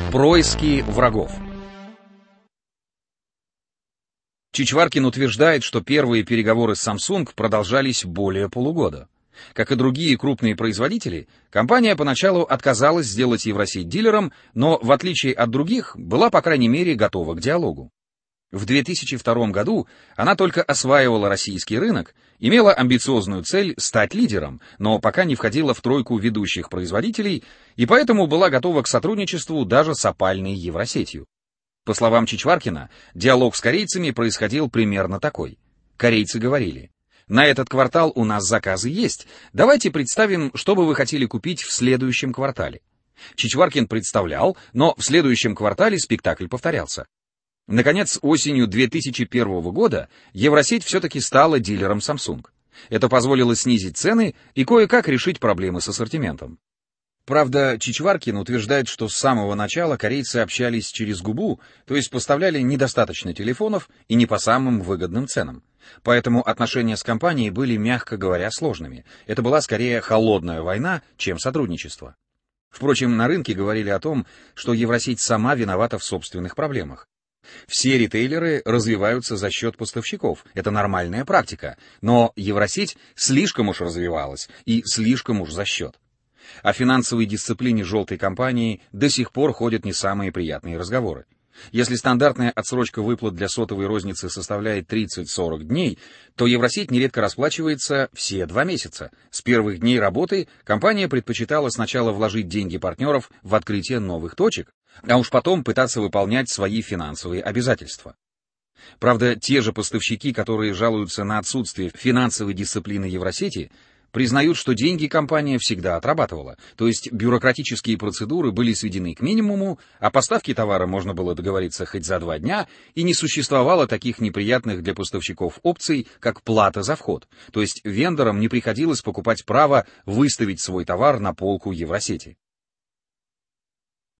Происки врагов. Чичваркин утверждает, что первые переговоры с Samsung продолжались более полугода. Как и другие крупные производители, компания поначалу отказалась сделать Евросеть дилером, но, в отличие от других, была, по крайней мере, готова к диалогу. В 2002 году она только осваивала российский рынок, имела амбициозную цель стать лидером, но пока не входила в тройку ведущих производителей и поэтому была готова к сотрудничеству даже с опальной Евросетью. По словам Чичваркина, диалог с корейцами происходил примерно такой. Корейцы говорили: «На этот квартал у нас заказы есть, давайте представим, что бы вы хотели купить в следующем квартале». Чичваркин представлял, но в следующем квартале спектакль повторялся. Наконец, осенью 2001 года Евросеть все-таки стала дилером Samsung. Это позволило снизить цены и кое-как решить проблемы с ассортиментом. Правда, Чичваркин утверждает, что с самого начала корейцы общались через губу, то есть поставляли недостаточно телефонов и не по самым выгодным ценам. Поэтому отношения с компанией были, мягко говоря, сложными. Это была скорее холодная война, чем сотрудничество. Впрочем, на рынке говорили о том, что Евросеть сама виновата в собственных проблемах. Все ритейлеры развиваются за счет поставщиков, это нормальная практика, но Евросеть слишком уж развивалась и слишком уж за счет. О финансовой дисциплине желтой компании до сих пор ходят не самые приятные разговоры. Если стандартная отсрочка выплат для сотовой розницы составляет 30-40 дней, то Евросеть нередко расплачивается все 2 месяца. С первых дней работы компания предпочитала сначала вложить деньги партнеров в открытие новых точек, а уж потом пытаться выполнять свои финансовые обязательства. Правда, те же поставщики, которые жалуются на отсутствие финансовой дисциплины Евросети, признают, что деньги компания всегда отрабатывала, то есть бюрократические процедуры были сведены к минимуму, о поставке товара можно было договориться хоть за 2 дня, и не существовало таких неприятных для поставщиков опций, как плата за вход, то есть вендорам не приходилось покупать право выставить свой товар на полку Евросети.